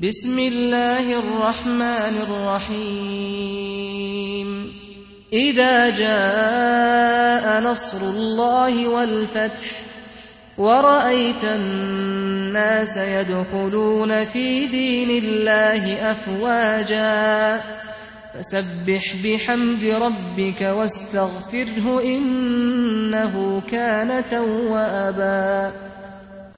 بسم الله الرحمن الرحيم إذا جاء نصر الله والفتح ورأيت الناس يدخلون في دين الله أفواجا فسبح بحمد ربك واستغفره إنه كان توابا